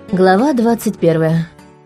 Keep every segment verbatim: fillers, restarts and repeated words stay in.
Глава двадцать первая.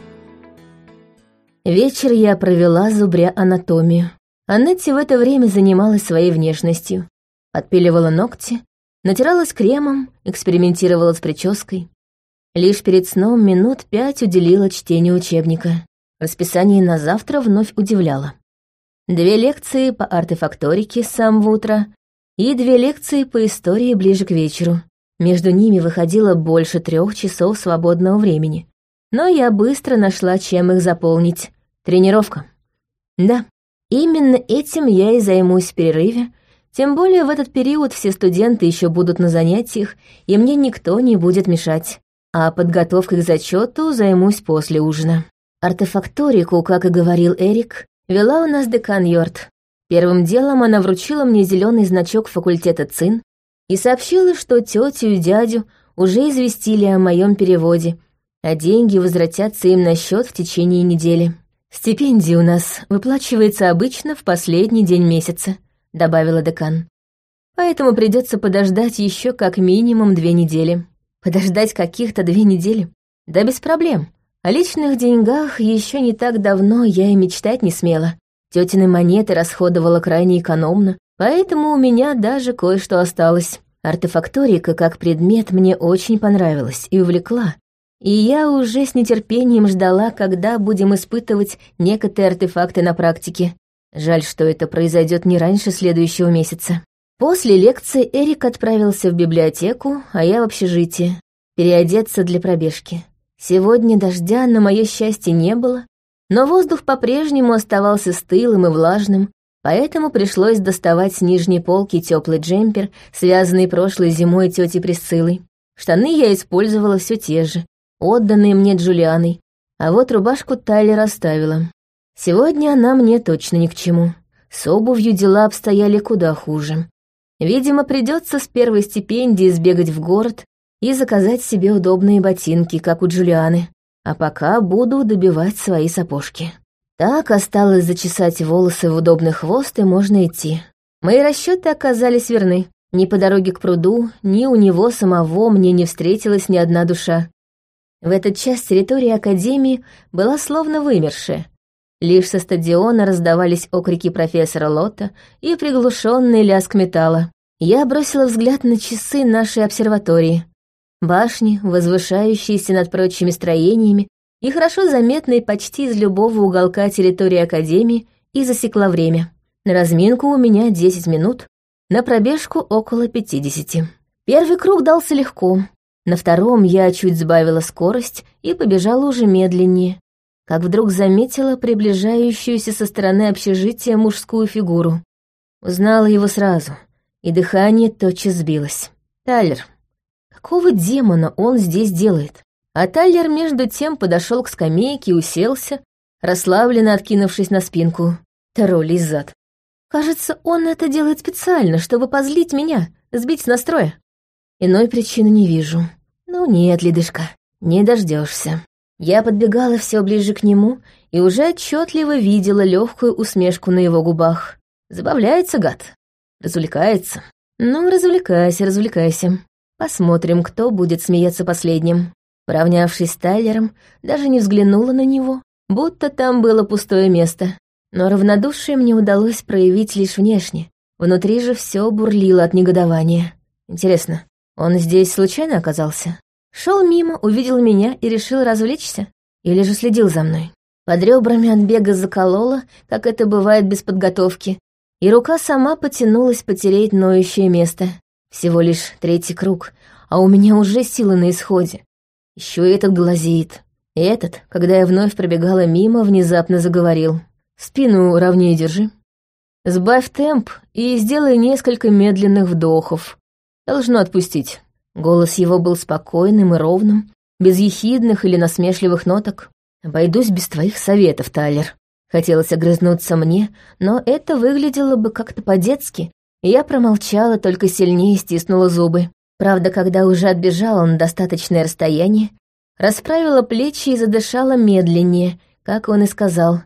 Вечер я провела, зубря анатомию. Аннетти в это время занималась своей внешностью. Отпиливала ногти, натиралась кремом, экспериментировала с прической. Лишь перед сном минут пять уделила чтению учебника. Расписание на завтра вновь удивляло. Две лекции по артефакторике с самого утра и две лекции по истории ближе к вечеру. Между ними выходило больше трех часов свободного времени. Но я быстро нашла, чем их заполнить. Тренировка. Да, именно этим я и займусь в перерыве, тем более в этот период все студенты еще будут на занятиях, и мне никто не будет мешать. А подготовкой к зачету займусь после ужина. Артефакторику, как и говорил Эрик, вела у нас декан Йорт. Первым делом она вручила мне зеленый значок факультета ЦИН и сообщила, что тетю и дядю уже известили о моем переводе, а деньги возвратятся им на счет в течение недели. «Стипендия у нас выплачивается обычно в последний день месяца», — добавила декан. «Поэтому придется подождать еще как минимум две недели». «Подождать каких-то две недели? Да без проблем. О личных деньгах еще не так давно я и мечтать не смела. Тетины монеты расходовала крайне экономно, поэтому у меня даже кое-что осталось. Артефакторика как предмет мне очень понравилась и увлекла, и я уже с нетерпением ждала, когда будем испытывать некоторые артефакты на практике. Жаль, что это произойдет не раньше следующего месяца. После лекции Эрик отправился в библиотеку, а я в общежитие, переодеться для пробежки. Сегодня дождя, на мое счастье, не было, но воздух по-прежнему оставался стылым и влажным, поэтому пришлось доставать с нижней полки теплый джемпер, связанный прошлой зимой тетей Присциллой. Штаны я использовала все те же, отданные мне Джулианой, а вот рубашку Тайлер оставила. Сегодня она мне точно ни к чему. С обувью дела обстояли куда хуже. Видимо, придется с первой стипендии сбегать в город и заказать себе удобные ботинки, как у Джулианы, а пока буду добивать свои сапожки. Так осталось зачесать волосы в удобный хвост, и можно идти. Мои расчеты оказались верны. Ни по дороге к пруду, ни у него самого мне не встретилась ни одна душа. В этот час территория Академии была словно вымершая. Лишь со стадиона раздавались окрики профессора Лотта и приглушенный лязг металла. Я бросила взгляд на часы нашей обсерватории. Башни, возвышающиеся над прочими строениями, и хорошо заметные почти из любого уголка территории Академии, и засекла время. На разминку у меня десять минут, на пробежку около пятидесяти. Первый круг дался легко. На втором я чуть сбавила скорость и побежала уже медленнее, как вдруг заметила приближающуюся со стороны общежития мужскую фигуру. Узнала его сразу, и дыхание тотчас сбилось. Тайлер. Какого демона он здесь делает? А Тайлер между тем подошел к скамейке и уселся, расслабленно откинувшись на спинку. Тролль из зад. Кажется, он это делает специально, чтобы позлить меня, сбить с настроя. Иной причины не вижу. Ну нет, ледышка, не дождешься. Я подбегала все ближе к нему и уже отчетливо видела легкую усмешку на его губах. Забавляется гад. Развлекается. Ну, развлекайся, развлекайся. Посмотрим, кто будет смеяться последним. Поравнявшись с Тайлером, даже не взглянула на него, будто там было пустое место. Но равнодушие мне удалось проявить лишь внешне. Внутри же все бурлило от негодования. Интересно, он здесь случайно оказался? Шел мимо, увидел меня и решил развлечься? Или же следил за мной? Под ребрами от бега заколола, как это бывает без подготовки, и рука сама потянулась потереть ноющее место. Всего лишь третий круг, а у меня уже силы на исходе. Еще и этот глазеет. И этот, когда я вновь пробегала мимо, внезапно заговорил. «Спину ровнее держи. Сбавь темп и сделай несколько медленных вдохов. Должно отпустить». Голос его был спокойным и ровным, без ехидных или насмешливых ноток. «Обойдусь без твоих советов, Тайлер». Хотелось огрызнуться мне, но это выглядело бы как-то по-детски, и я промолчала, только сильнее стиснула зубы. Правда, когда уже отбежала на достаточное расстояние, расправила плечи и задышала медленнее, как он и сказал.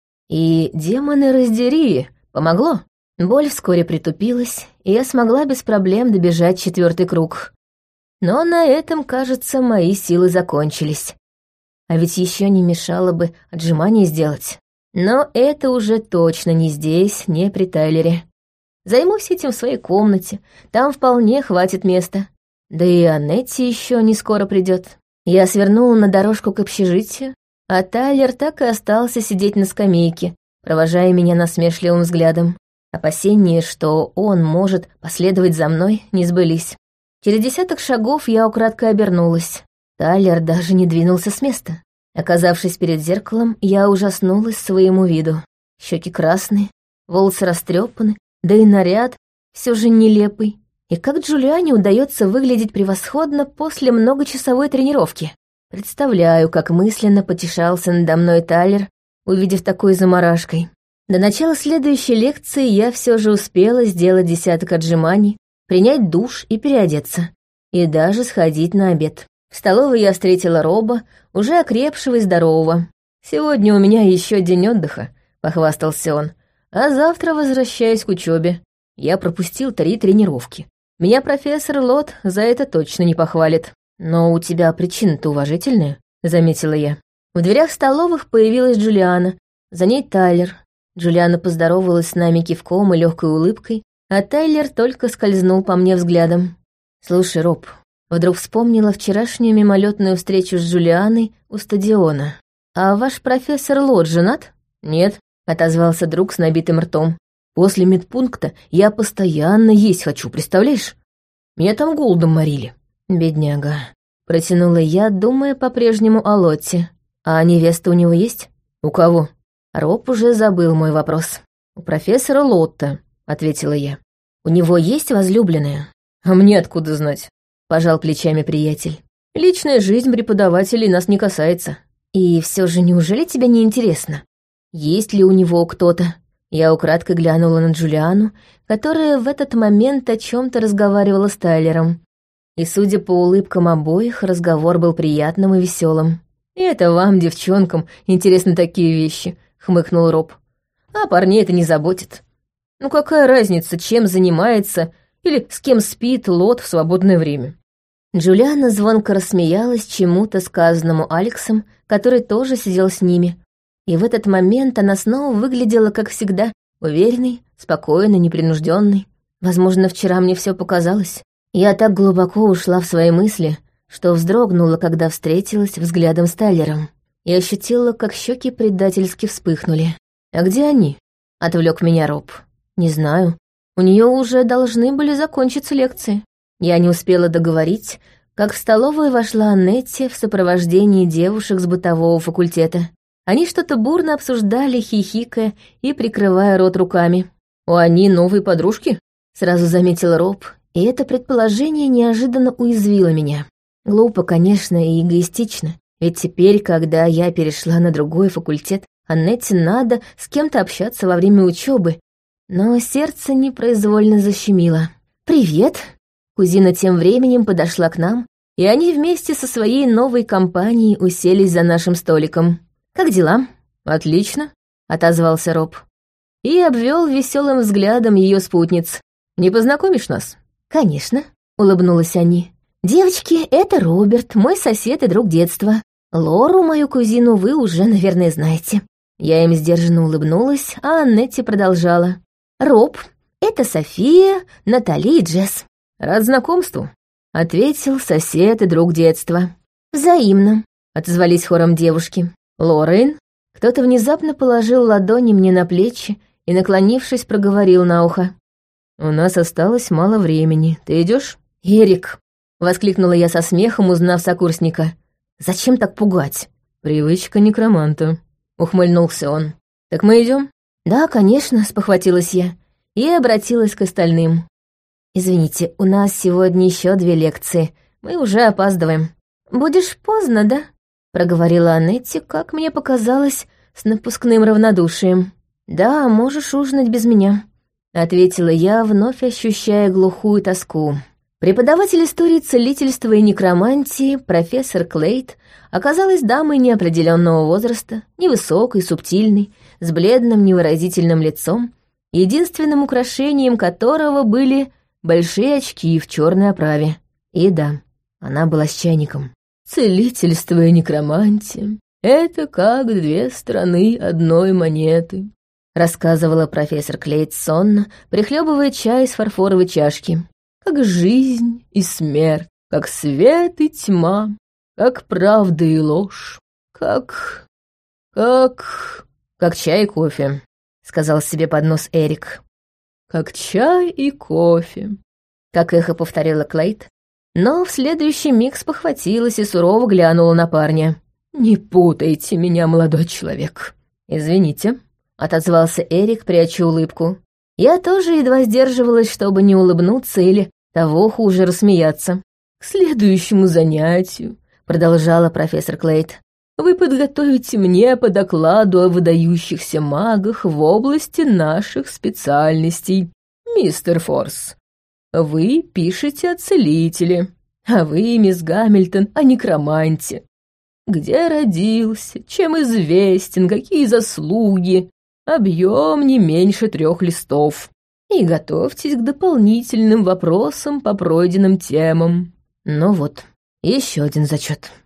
И, демоны раздери, помогло. Боль вскоре притупилась, и я смогла без проблем добежать четвертый круг. Но на этом, кажется, мои силы закончились. А ведь еще не мешало бы отжимания сделать. Но это уже точно не здесь, не при Тайлере. Займусь этим в своей комнате, там вполне хватит места. Да и Аннетти еще не скоро придет. Я свернула на дорожку к общежитию, а Тайлер так и остался сидеть на скамейке, провожая меня насмешливым взглядом. Опасения, что он может последовать за мной, не сбылись. Через десяток шагов я украдкой обернулась. Тайлер даже не двинулся с места. Оказавшись перед зеркалом, я ужаснулась своему виду. Щеки красные, волосы растрепаны, да и наряд все же нелепый. И как Джулиане удается выглядеть превосходно после многочасовой тренировки? Представляю, как мысленно потешался надо мной Тайлер, увидев такой заморашкой. До начала следующей лекции я все же успела сделать десяток отжиманий, принять душ и переодеться, и даже сходить на обед. В столовой я встретила Роба, уже окрепшего и здорового. «Сегодня у меня еще день отдыха», — похвастался он, «а завтра возвращаюсь к учебе. Я пропустил три тренировки. Меня профессор Лот за это точно не похвалит. Но у тебя причина-то уважительная», — заметила я. В дверях столовых появилась Джулиана, за ней Тайлер. Джулиана поздоровалась с нами кивком и легкой улыбкой, а Тайлер только скользнул по мне взглядом. «Слушай, Роб», вдруг вспомнила вчерашнюю мимолетную встречу с Джулианой у стадиона. «А ваш профессор Лот женат?» «Нет», — отозвался друг с набитым ртом. «После медпункта я постоянно есть хочу, представляешь? Меня там голодом морили». «Бедняга», — протянула я, думая по-прежнему о Лотте. «А невеста у него есть?» «У кого?» Роб уже забыл мой вопрос. «У профессора Лотта», — ответила я. «У него есть возлюбленная?» «А мне откуда знать?» — пожал плечами приятель. «Личная жизнь преподавателей нас не касается». «И все же неужели тебе не интересно? Есть ли у него кто-то?» Я украдкой глянула на Джулиану, которая в этот момент о чем-то разговаривала с Тайлером. И, судя по улыбкам обоих, разговор был приятным и веселым. «И это вам, девчонкам, интересны такие вещи», — хмыкнул Роб. «А парней это не заботит. Ну какая разница, чем занимается или с кем спит Лот в свободное время?» Джулиана звонко рассмеялась чему-то сказанному Алексом, который тоже сидел с ними. И в этот момент она снова выглядела, как всегда, уверенной, спокойной, непринужденной. Возможно, вчера мне все показалось. Я так глубоко ушла в свои мысли, что вздрогнула, когда встретилась взглядом с Тайлером, и ощутила, как щеки предательски вспыхнули. «А где они?» — отвлек меня Роб. «Не знаю. У нее уже должны были закончиться лекции». Я не успела договорить, как в столовую вошла Аннетти в сопровождении девушек с бытового факультета. Они что-то бурно обсуждали, хихикая и прикрывая рот руками. «У они новые подружки?» — сразу заметил Роб, и это предположение неожиданно уязвило меня. Глупо, конечно, и эгоистично, ведь теперь, когда я перешла на другой факультет, Аннетти надо с кем-то общаться во время учебы, но сердце непроизвольно защемило. «Привет!» Кузина тем временем подошла к нам, и они вместе со своей новой компанией уселись за нашим столиком. «Как дела?» «Отлично», — отозвался Роб. И обвел веселым взглядом ее спутниц. «Не познакомишь нас?» «Конечно», — улыбнулась они. «Девочки, это Роберт, мой сосед и друг детства. Лору, мою кузину, вы уже, наверное, знаете». Я им сдержанно улыбнулась, а Аннетти продолжала. «Роб, это София, Натали и Джесс». «Рад знакомству», — ответил сосед и друг детства. «Взаимно», — отозвались хором девушки. «Лоррейн?» Кто-то внезапно положил ладони мне на плечи и, наклонившись, проговорил на ухо. «У нас осталось мало времени. Ты идешь? «Эрик!» — воскликнула я со смехом, узнав сокурсника. «Зачем так пугать?» «Привычка некроманта», — ухмыльнулся он. «Так мы идем? «Да, конечно», — спохватилась я и обратилась к остальным. «Извините, у нас сегодня еще две лекции. Мы уже опаздываем». «Будешь поздно, да?» — проговорила Аннетти, как мне показалось, с напускным равнодушием. «Да, можешь ужинать без меня», — ответила я, вновь ощущая глухую тоску. Преподаватель истории целительства и некромантии, профессор Клейт, оказалась дамой неопределенного возраста, невысокой, субтильной, с бледным невыразительным лицом, единственным украшением которого были большие очки в черной оправе. И да, Она была с чайником. «Целительство и некромантия — это как две стороны одной монеты», — рассказывала профессор Клейд сонно, прихлебывая чай из фарфоровой чашки. «Как жизнь и смерть, как свет и тьма, как правда и ложь, как... как... как чай и кофе», — сказал себе под нос Эрик. «Как чай и кофе», — как эхо повторила Клейд, но в следующий миг спохватилась и сурово глянула на парня. «Не путайте меня, молодой человек». «Извините», — отозвался Эрик, пряча улыбку. Я тоже едва сдерживалась, чтобы не улыбнуться или, того хуже, рассмеяться. «К следующему занятию», — продолжала профессор Клейд, «вы подготовите мне по докладу о выдающихся магах в области наших специальностей. Мистер Форс, вы пишете о целителе, а вы, мисс Гамильтон, о некроманте. Где родился, чем известен, какие заслуги, объем не меньше трех листов. И готовьтесь к дополнительным вопросам по пройденным темам». Ну вот, еще один зачет.